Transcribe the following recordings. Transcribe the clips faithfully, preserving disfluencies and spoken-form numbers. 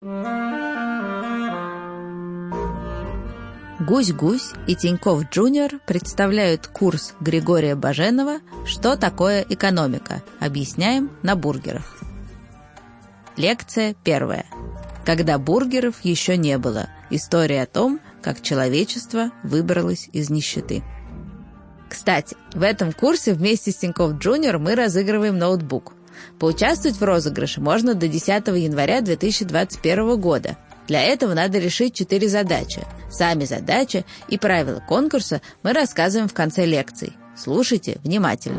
Гусь-Гусь и Тинькофф Джуниор представляют курс Григория Баженова «Что такое экономика?» Объясняем на бургерах. Лекция первая. Когда бургеров еще не было. История о том, как человечество выбралось из нищеты. Кстати, в этом курсе вместе с Тинькофф Джуниор мы разыгрываем ноутбук. Поучаствовать в розыгрыше можно до десятого января две тысячи двадцать первого года. Для этого надо решить четыре задачи. Сами задачи и правила конкурса мы рассказываем в конце лекций. Слушайте внимательно.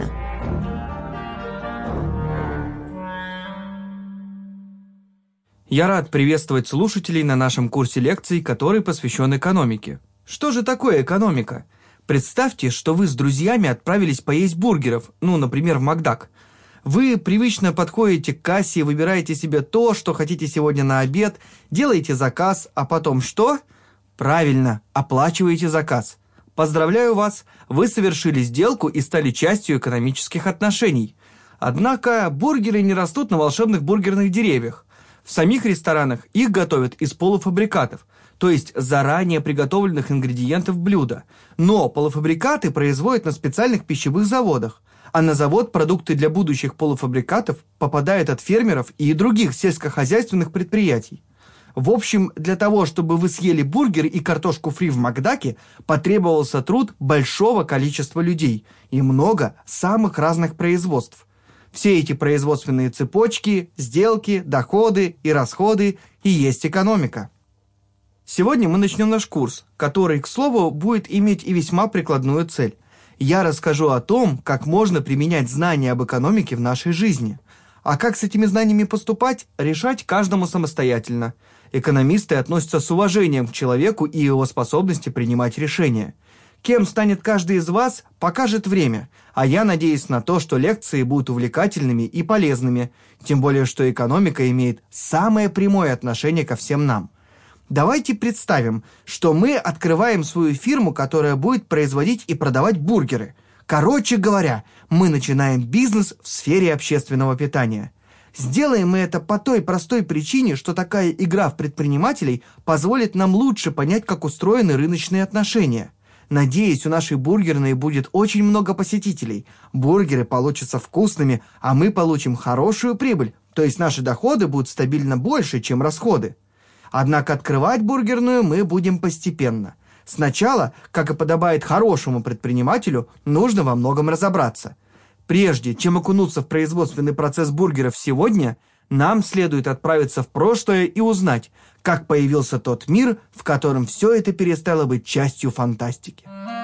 Я рад приветствовать слушателей на нашем курсе лекций, который посвящен экономике. Что же такое экономика? Представьте, что вы с друзьями отправились поесть бургеров, ну, например, в Макдак. Вы привычно подходите к кассе, выбираете себе то, что хотите сегодня на обед, делаете заказ, а потом что? Правильно, оплачиваете заказ. Поздравляю вас, вы совершили сделку и стали частью экономических отношений. Однако бургеры не растут на волшебных бургерных деревьях. В самих ресторанах их готовят из полуфабрикатов, то есть заранее приготовленных ингредиентов блюда. Но полуфабрикаты производят на специальных пищевых заводах, а на завод продукты для будущих полуфабрикатов попадают от фермеров и других сельскохозяйственных предприятий. В общем, для того, чтобы вы съели бургер и картошку фри в Макдаке, потребовался труд большого количества людей и много самых разных производств. Все эти производственные цепочки, сделки, доходы и расходы и есть экономика. Сегодня мы начнем наш курс, который, к слову, будет иметь и весьма прикладную цель. Я расскажу о том, как можно применять знания об экономике в нашей жизни. А как с этими знаниями поступать, решать каждому самостоятельно. Экономисты относятся с уважением к человеку и его способности принимать решения. Кем станет каждый из вас, покажет время, а я надеюсь на то, что лекции будут увлекательными и полезными, тем более, что экономика имеет самое прямое отношение ко всем нам. Давайте представим, что мы открываем свою фирму, которая будет производить и продавать бургеры. Короче говоря, мы начинаем бизнес в сфере общественного питания. Сделаем мы это по той простой причине, что такая игра в предпринимателей позволит нам лучше понять, как устроены рыночные отношения. Надеюсь, у нашей бургерной будет очень много посетителей. Бургеры получатся вкусными, а мы получим хорошую прибыль, то есть наши доходы будут стабильно больше, чем расходы. Однако открывать бургерную мы будем постепенно. Сначала, как и подобает хорошему предпринимателю, нужно во многом разобраться. Прежде чем окунуться в производственный процесс бургеров сегодня, нам следует отправиться в прошлое и узнать, как появился тот мир, в котором все это перестало быть частью фантастики.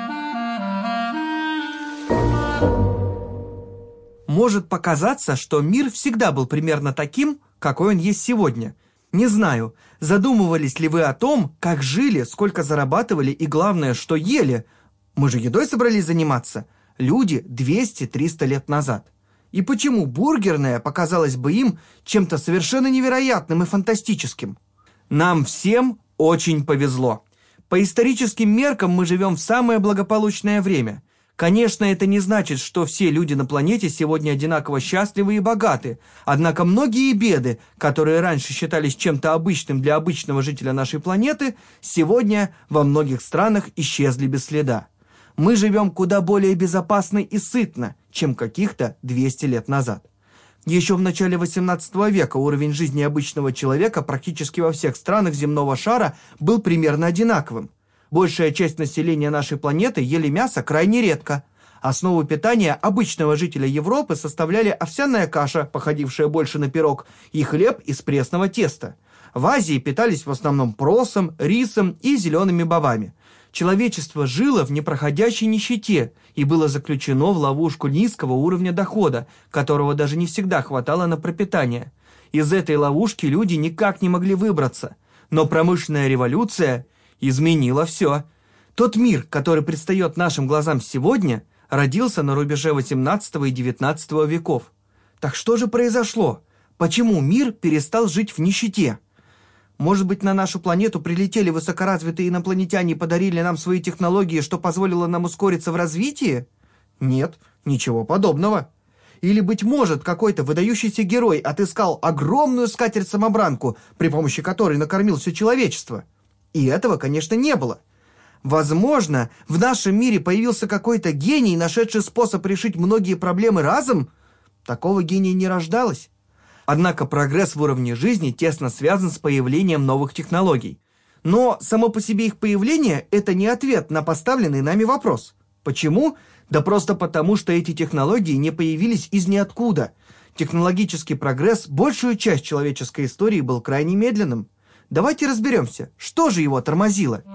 Может показаться, что мир всегда был примерно таким, какой он есть сегодня. Не знаю, задумывались ли вы о том, как жили, сколько зарабатывали и, главное, что ели? Мы же едой собрались заниматься. Люди двести-триста лет назад. И почему бургерная показалась бы им чем-то совершенно невероятным и фантастическим? Нам всем очень повезло. По историческим меркам мы живем в самое благополучное время. Конечно, это не значит, что все люди на планете сегодня одинаково счастливы и богаты. Однако многие беды, которые раньше считались чем-то обычным для обычного жителя нашей планеты, сегодня во многих странах исчезли без следа. Мы живем куда более безопасно и сытно, чем каких-то двести лет назад. Еще в начале восемнадцатого века уровень жизни обычного человека практически во всех странах земного шара был примерно одинаковым. Большая часть населения нашей планеты ели мясо крайне редко. Основу питания обычного жителя Европы составляли овсяная каша, походившая больше на пирог, и хлеб из пресного теста. В Азии питались в основном просом, рисом и зелеными бобами. Человечество жило в непроходящей нищете и было заключено в ловушку низкого уровня дохода, которого даже не всегда хватало на пропитание. Из этой ловушки люди никак не могли выбраться. Но промышленная революция изменила все. Тот мир, который предстает нашим глазам сегодня, родился на рубеже восемнадцатого и девятнадцатого веков. Так что же произошло? Почему мир перестал жить в нищете? Может быть, на нашу планету прилетели высокоразвитые инопланетяне и подарили нам свои технологии, что позволило нам ускориться в развитии? Нет, ничего подобного. Или, быть может, какой-то выдающийся герой отыскал огромную скатерть-самобранку, при помощи которой накормил все человечество? И этого, конечно, не было. Возможно, в нашем мире появился какой-то гений, нашедший способ решить многие проблемы разом? Такого гения не рождалось. Однако прогресс в уровне жизни тесно связан с появлением новых технологий. Но само по себе их появление – это не ответ на поставленный нами вопрос. Почему? Да просто потому, что эти технологии не появились из ниоткуда. Технологический прогресс большую часть человеческой истории был крайне медленным. Давайте разберемся, что же его тормозило.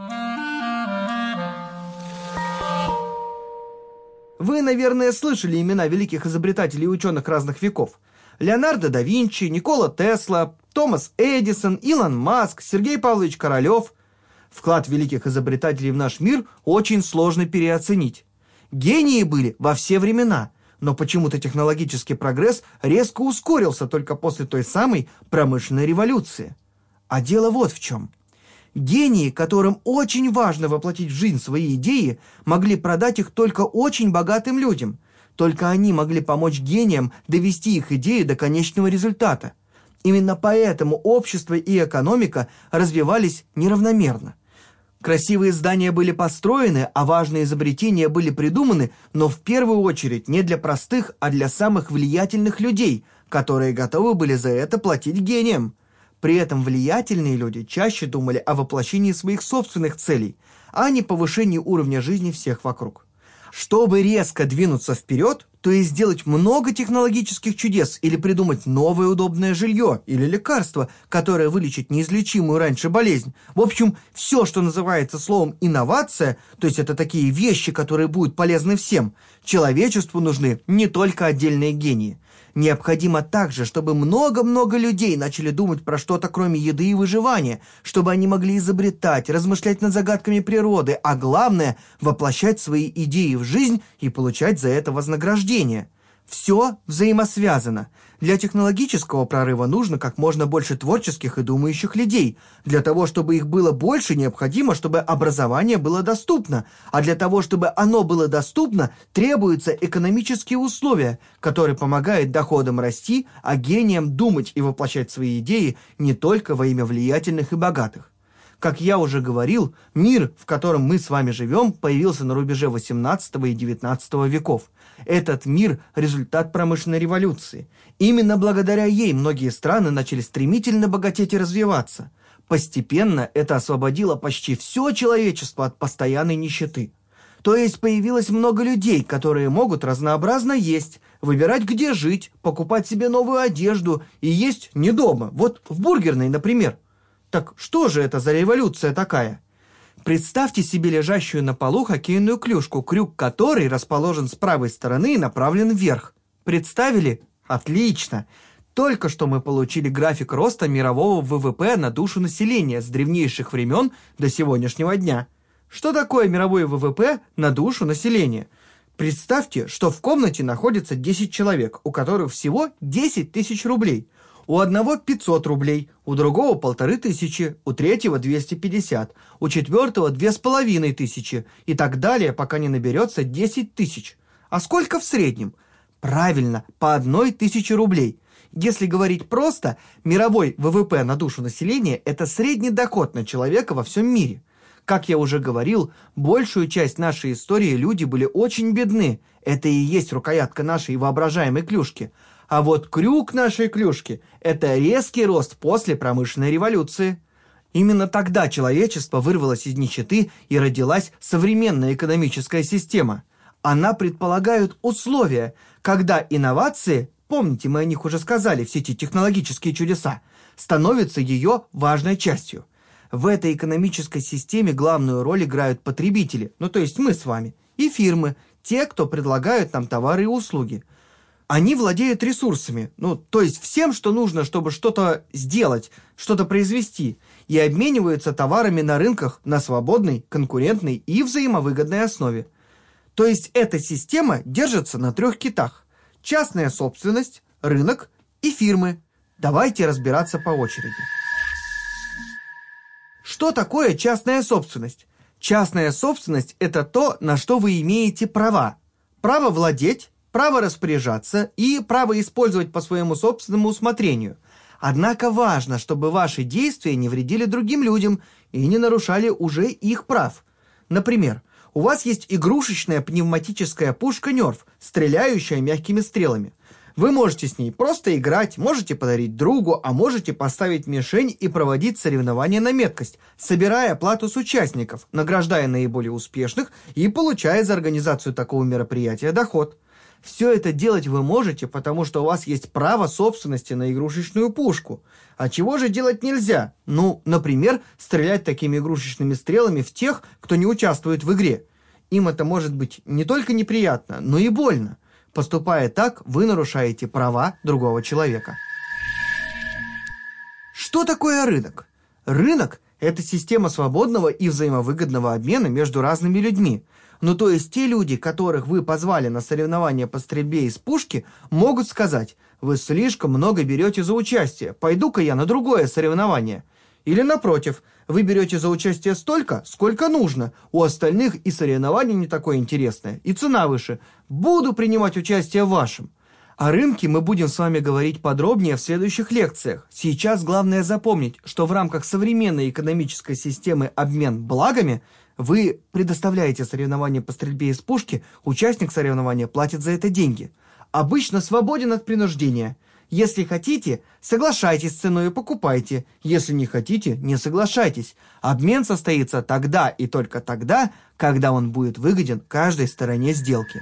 Вы, наверное, слышали имена великих изобретателей и ученых разных веков. Леонардо да Винчи, Никола Тесла, Томас Эдисон, Илон Маск, Сергей Павлович Королев. Вклад великих изобретателей в наш мир очень сложно переоценить. Гении были во все времена, но почему-то технологический прогресс резко ускорился только после той самой промышленной революции. А дело вот в чем. Гении, которым очень важно воплотить в жизнь свои идеи, могли продать их только очень богатым людям. Только они могли помочь гениям довести их идеи до конечного результата. Именно поэтому общество и экономика развивались неравномерно. Красивые здания были построены, а важные изобретения были придуманы, но в первую очередь не для простых, а для самых влиятельных людей, которые готовы были за это платить гениям. При этом влиятельные люди чаще думали о воплощении своих собственных целей, а не повышении уровня жизни всех вокруг. Чтобы резко двинуться вперед, то есть сделать много технологических чудес или придумать новое удобное жилье или лекарство, которое вылечит неизлечимую раньше болезнь. В общем, все, что называется словом «инновация», то есть это такие вещи, которые будут полезны всем, человечеству нужны не только отдельные гении. Необходимо также, чтобы много-много людей начали думать про что-то кроме еды и выживания, чтобы они могли изобретать, размышлять над загадками природы, а главное – воплощать свои идеи в жизнь и получать за это вознаграждение. Все взаимосвязано. Для технологического прорыва нужно как можно больше творческих и думающих людей. Для того, чтобы их было больше, необходимо, чтобы образование было доступно. А для того, чтобы оно было доступно, требуются экономические условия, которые помогают доходам расти, а гениям думать и воплощать свои идеи не только во имя влиятельных и богатых. Как я уже говорил, мир, в котором мы с вами живем, появился на рубеже восемнадцатого и девятнадцатого веков. Этот мир – результат промышленной революции. Именно благодаря ей многие страны начали стремительно богатеть и развиваться. Постепенно это освободило почти все человечество от постоянной нищеты. То есть появилось много людей, которые могут разнообразно есть, выбирать, где жить, покупать себе новую одежду и есть не дома, вот в бургерной, например. Так что же это за революция такая? Представьте себе лежащую на полу хоккейную клюшку, крюк которой расположен с правой стороны и направлен вверх. Представили? Отлично! Только что мы получили график роста мирового вэ вэ пэ на душу населения с древнейших времен до сегодняшнего дня. Что такое мировой вэ вэ пэ на душу населения? Представьте, что в комнате находится десять человек, у которых всего десять тысяч рублей. У одного пятьсот рублей, у другого полторы тысячи, у третьего двести пятьдесят, у четвертого две с половиной тысячи и так далее, пока не наберется десять тысяч. А сколько в среднем? Правильно, по одной тысяче рублей. Если говорить просто, мировой вэ вэ пэ на душу населения – это средний доход на человека во всем мире. Как я уже говорил, большую часть нашей истории люди были очень бедны. Это и есть рукоятка нашей воображаемой клюшки. А вот крюк нашей клюшки – это резкий рост после промышленной революции. Именно тогда человечество вырвалось из нищеты и родилась современная экономическая система. Она предполагает условия, когда инновации, помните, мы о них уже сказали, все эти технологические чудеса, становятся ее важной частью. В этой экономической системе главную роль играют потребители, ну то есть мы с вами, и фирмы, те, кто предлагают нам товары и услуги. Они владеют ресурсами, ну, то есть всем, что нужно, чтобы что-то сделать, что-то произвести, и обмениваются товарами на рынках на свободной, конкурентной и взаимовыгодной основе. То есть эта система держится на трех китах – частная собственность, рынок и фирмы. Давайте разбираться по очереди. Что такое частная собственность? Частная собственность – это то, на что вы имеете права. Право владеть, право распоряжаться и право использовать по своему собственному усмотрению. Однако важно, чтобы ваши действия не вредили другим людям и не нарушали уже их прав. Например, у вас есть игрушечная пневматическая пушка Нерф, стреляющая мягкими стрелами. Вы можете с ней просто играть, можете подарить другу, а можете поставить мишень и проводить соревнования на меткость, собирая плату с участников, награждая наиболее успешных и получая за организацию такого мероприятия доход. Все это делать вы можете, потому что у вас есть право собственности на игрушечную пушку. А чего же делать нельзя? Ну, например, стрелять такими игрушечными стрелами в тех, кто не участвует в игре. Им это может быть не только неприятно, но и больно. Поступая так, вы нарушаете права другого человека. Что такое рынок? Рынок – это система свободного и взаимовыгодного обмена между разными людьми. Ну то есть те люди, которых вы позвали на соревнования по стрельбе из пушки, могут сказать: «Вы слишком много берете за участие, пойду-ка я на другое соревнование». Или напротив, вы берете за участие столько, сколько нужно, у остальных и соревнование не такое интересное, и цена выше, буду принимать участие в вашем. О рынке мы будем с вами говорить подробнее в следующих лекциях. Сейчас главное запомнить, что в рамках современной экономической системы обмен благами вы предоставляете соревнования по стрельбе из пушки, участник соревнования платит за это деньги. Обычно свободен от принуждения. Если хотите, соглашайтесь с ценой и покупайте. Если не хотите, не соглашайтесь. Обмен состоится тогда и только тогда, когда он будет выгоден каждой стороне сделки.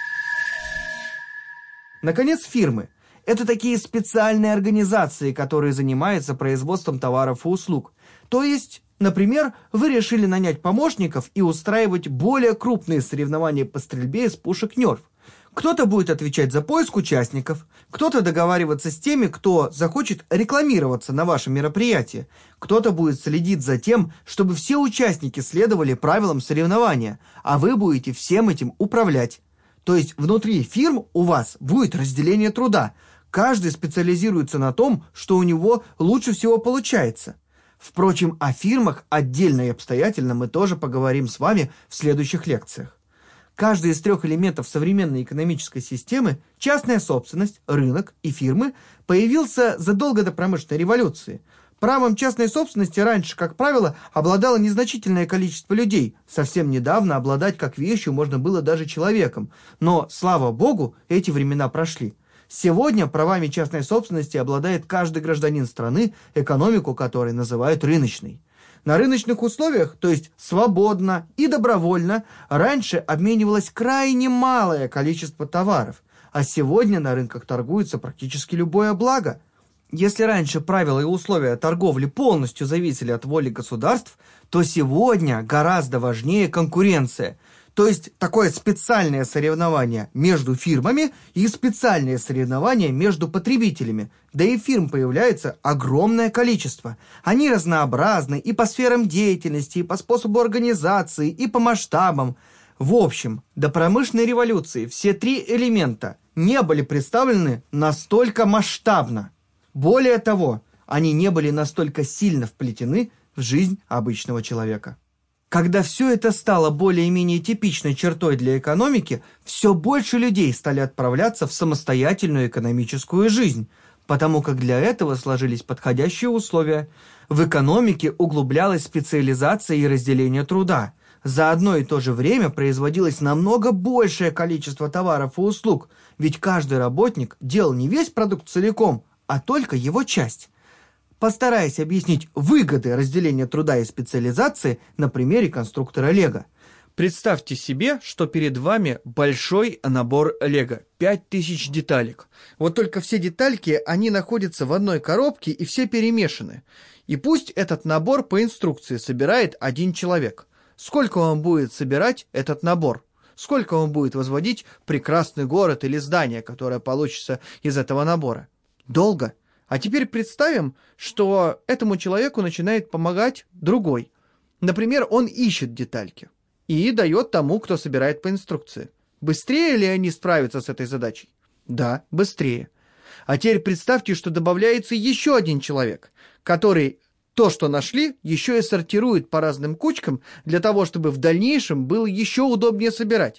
Наконец, фирмы. Это такие специальные организации, которые занимаются производством товаров и услуг. То есть, например, вы решили нанять помощников и устраивать более крупные соревнования по стрельбе из пушек Нерф. Кто-то будет отвечать за поиск участников, кто-то договариваться с теми, кто захочет рекламироваться на вашем мероприятии, кто-то будет следить за тем, чтобы все участники следовали правилам соревнования, а вы будете всем этим управлять. То есть внутри фирм у вас будет разделение труда. Каждый специализируется на том, что у него лучше всего получается. Впрочем, о фирмах отдельно и обстоятельно мы тоже поговорим с вами в следующих лекциях. Каждый из трех элементов современной экономической системы – частная собственность, рынок и фирмы – появился задолго до промышленной революции. Правом частной собственности раньше, как правило, обладало незначительное количество людей. Совсем недавно обладать как вещью можно было даже человеком. Но, слава богу, эти времена прошли. Сегодня правами частной собственности обладает каждый гражданин страны, экономику которой называют рыночной. На рыночных условиях, то есть свободно и добровольно, раньше обменивалось крайне малое количество товаров, а сегодня на рынках торгуется практически любое благо. Если раньше правила и условия торговли полностью зависели от воли государств, то сегодня гораздо важнее конкуренция, то есть такое специальное соревнование между фирмами и специальное соревнование между потребителями. Да и фирм появляется огромное количество. Они разнообразны и по сферам деятельности, и по способу организации, и по масштабам. В общем, до промышленной революции все три элемента не были представлены настолько масштабно. Более того, они не были настолько сильно вплетены в жизнь обычного человека. Когда все это стало более-менее типичной чертой для экономики, все больше людей стали отправляться в самостоятельную экономическую жизнь, потому как для этого сложились подходящие условия. В экономике углублялась специализация и разделение труда. За одно и то же время производилось намного большее количество товаров и услуг, ведь каждый работник делал не весь продукт целиком, а только его часть. Постараюсь объяснить выгоды разделения труда и специализации на примере конструктора Лего. Представьте себе, что перед вами большой набор Лего, пять тысяч деталек. Вот только все детальки, они находятся в одной коробке и все перемешаны. И пусть этот набор по инструкции собирает один человек. Сколько он будет собирать этот набор? Сколько он будет возводить прекрасный город или здание, которое получится из этого набора? Долго. А теперь представим, что этому человеку начинает помогать другой. Например, он ищет детальки и дает тому, кто собирает по инструкции. Быстрее ли они справятся с этой задачей? Да, быстрее. А теперь представьте, что добавляется еще один человек, который то, что нашли, еще и сортирует по разным кучкам для того, чтобы в дальнейшем было еще удобнее собирать.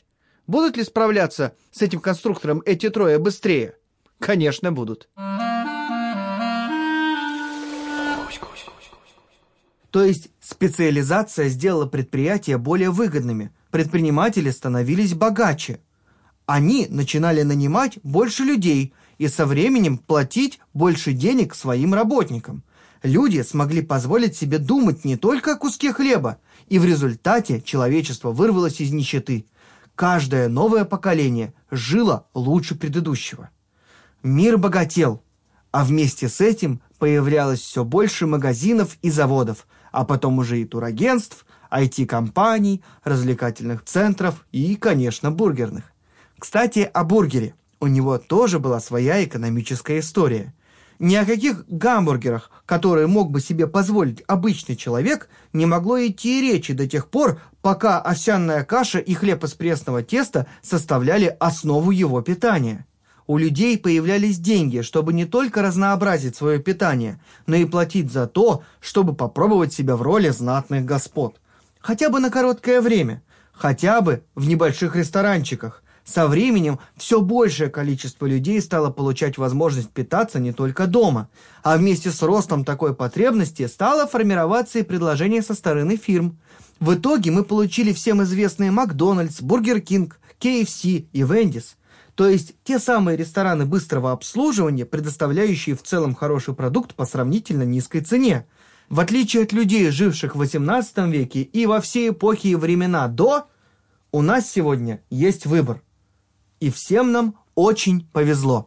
Будут ли справляться с этим конструктором эти трое быстрее? Конечно, будут. То есть специализация сделала предприятия более выгодными, предприниматели становились богаче. Они начинали нанимать больше людей и со временем платить больше денег своим работникам. Люди смогли позволить себе думать не только о куске хлеба, и в результате человечество вырвалось из нищеты. Каждое новое поколение жило лучше предыдущего. Мир богател, а вместе с этим появлялось все больше магазинов и заводов, а потом уже и турагентств, ай ти-компаний, развлекательных центров и, конечно, бургерных. Кстати, о бургере. У него тоже была своя экономическая история. Ни о каких гамбургерах, которые мог бы себе позволить обычный человек, не могло идти и речи до тех пор, пока овсяная каша и хлеб из пресного теста составляли основу его питания. У людей появлялись деньги, чтобы не только разнообразить свое питание, но и платить за то, чтобы попробовать себя в роли знатных господ. Хотя бы на короткое время, хотя бы в небольших ресторанчиках. Со временем все большее количество людей стало получать возможность питаться не только дома, а вместе с ростом такой потребности стало формироваться и предложение со стороны фирм. В итоге мы получили всем известные Макдональдс, Бургер Кинг, кей эф си и Вендис. То есть те самые рестораны быстрого обслуживания, предоставляющие в целом хороший продукт по сравнительно низкой цене. В отличие от людей, живших в восемнадцатом веке и во все эпохи и времена до, у нас сегодня есть выбор. И всем нам очень повезло.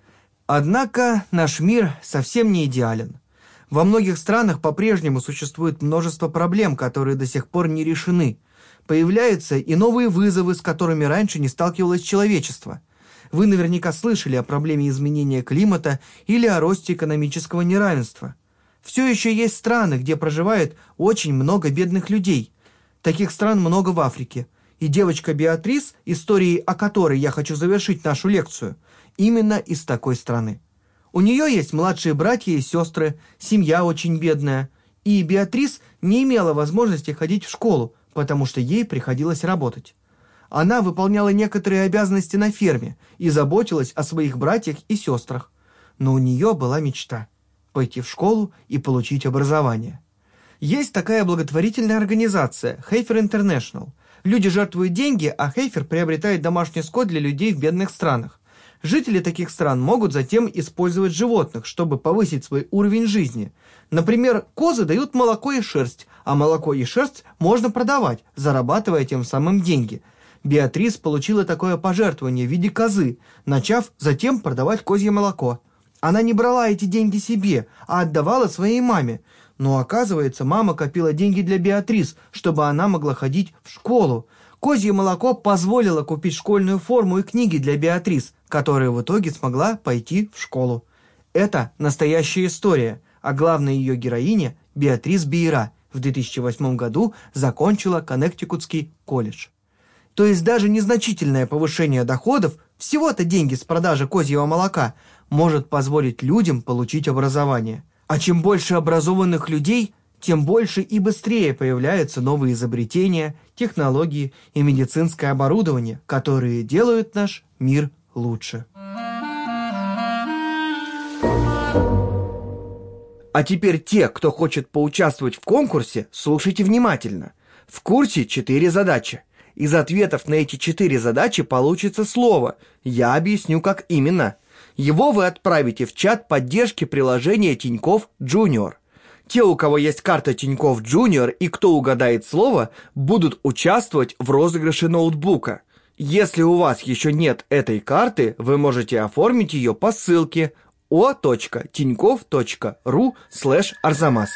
Однако наш мир совсем не идеален. Во многих странах по-прежнему существует множество проблем, которые до сих пор не решены. Появляются и новые вызовы, с которыми раньше не сталкивалось человечество. Вы наверняка слышали о проблеме изменения климата или о росте экономического неравенства. Все еще есть страны, где проживает очень много бедных людей. Таких стран много в Африке. И девочка Беатрис, историей о которой я хочу завершить нашу лекцию, именно из такой страны. У нее есть младшие братья и сестры, семья очень бедная, и Беатрис не имела возможности ходить в школу, потому что ей приходилось работать. Она выполняла некоторые обязанности на ферме и заботилась о своих братьях и сестрах. Но у нее была мечта – пойти в школу и получить образование. Есть такая благотворительная организация Heifer International. Люди жертвуют деньги, а Heifer приобретает домашний скот для людей в бедных странах. Жители таких стран могут затем использовать животных, чтобы повысить свой уровень жизни. Например, козы дают молоко и шерсть, а молоко и шерсть можно продавать, зарабатывая тем самым деньги. Беатрис получила такое пожертвование в виде козы, начав затем продавать козье молоко. Она не брала эти деньги себе, а отдавала своей маме. Но оказывается, мама копила деньги для Беатрис, чтобы она могла ходить в школу. Козье молоко позволило купить школьную форму и книги для Беатрис, которая в итоге смогла пойти в школу. Это настоящая история, а главная ее героиня, Беатрис Бейра, в две тысячи восьмом году закончила Коннектикутский колледж. То есть даже незначительное повышение доходов, всего-то деньги с продажи козьего молока, может позволить людям получить образование. А чем больше образованных людей, тем больше и быстрее появляются новые изобретения, технологии и медицинское оборудование, которые делают наш мир лучше. А теперь те, кто хочет поучаствовать в конкурсе, слушайте внимательно. В курсе четыре задачи. Из ответов на эти четыре задачи получится слово. Я объясню, как именно. Его вы отправите в чат поддержки приложения Тинькофф Junior. Те, у кого есть карта Тинькофф Junior и кто угадает слово, будут участвовать в розыгрыше ноутбука. Если у вас еще нет этой карты, вы можете оформить ее по ссылке о точка тинькофф точка ру слэш арзамас.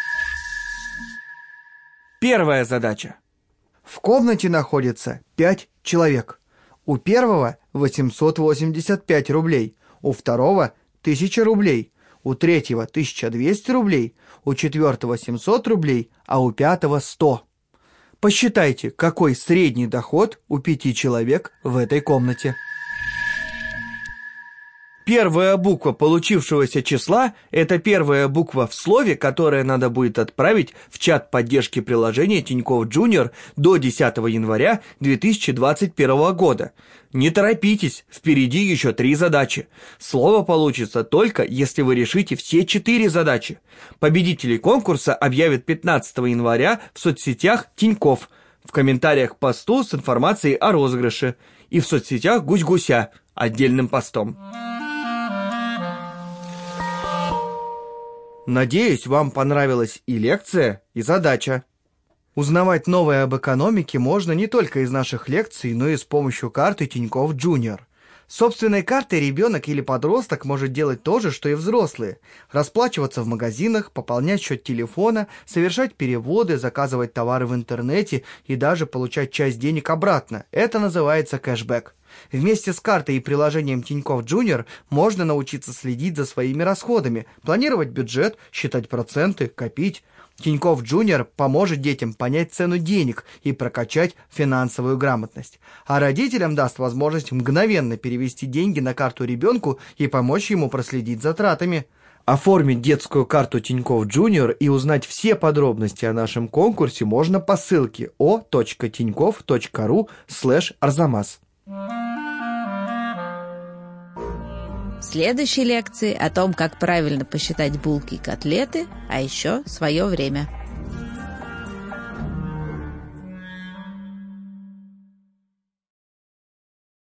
Первая задача. В комнате находится пять человек. У первого восемьсот восемьдесят пять рублей, у второго тысяча рублей, у третьего тысяча двести рублей, у четвертого семьсот рублей, а у пятого сто. Посчитайте, какой средний доход у пяти человек в этой комнате. Первая буква получившегося числа – это первая буква в слове, которое надо будет отправить в чат поддержки приложения Тинькофф Junior до десятого января две тысячи двадцать первого года. Не торопитесь, впереди еще три задачи. Слово получится только, если вы решите все четыре задачи. Победителей конкурса объявят пятнадцатого января в соцсетях Тинькофф, в комментариях к посту с информацией о розыгрыше и в соцсетях Гусь-Гуся отдельным постом. Надеюсь, вам понравилась и лекция, и задача. Узнавать новое об экономике можно не только из наших лекций, но и с помощью карты Тинькофф Junior. С собственной картой ребенок или подросток может делать то же, что и взрослые. Расплачиваться в магазинах, пополнять счет телефона, совершать переводы, заказывать товары в интернете и даже получать часть денег обратно. Это называется кэшбэк. Вместе с картой и приложением Тинькофф Junior можно научиться следить за своими расходами, планировать бюджет, считать проценты, копить. Тинькофф Junior поможет детям понять цену денег и прокачать финансовую грамотность. А родителям даст возможность мгновенно перевести деньги на карту ребенку и помочь ему проследить за тратами. Оформить детскую карту Тинькофф Junior и узнать все подробности о нашем конкурсе можно по ссылке о точка тинькофф точка ру слэш арзамас. В следующей лекции о том, как правильно посчитать булки и котлеты, а еще свое время.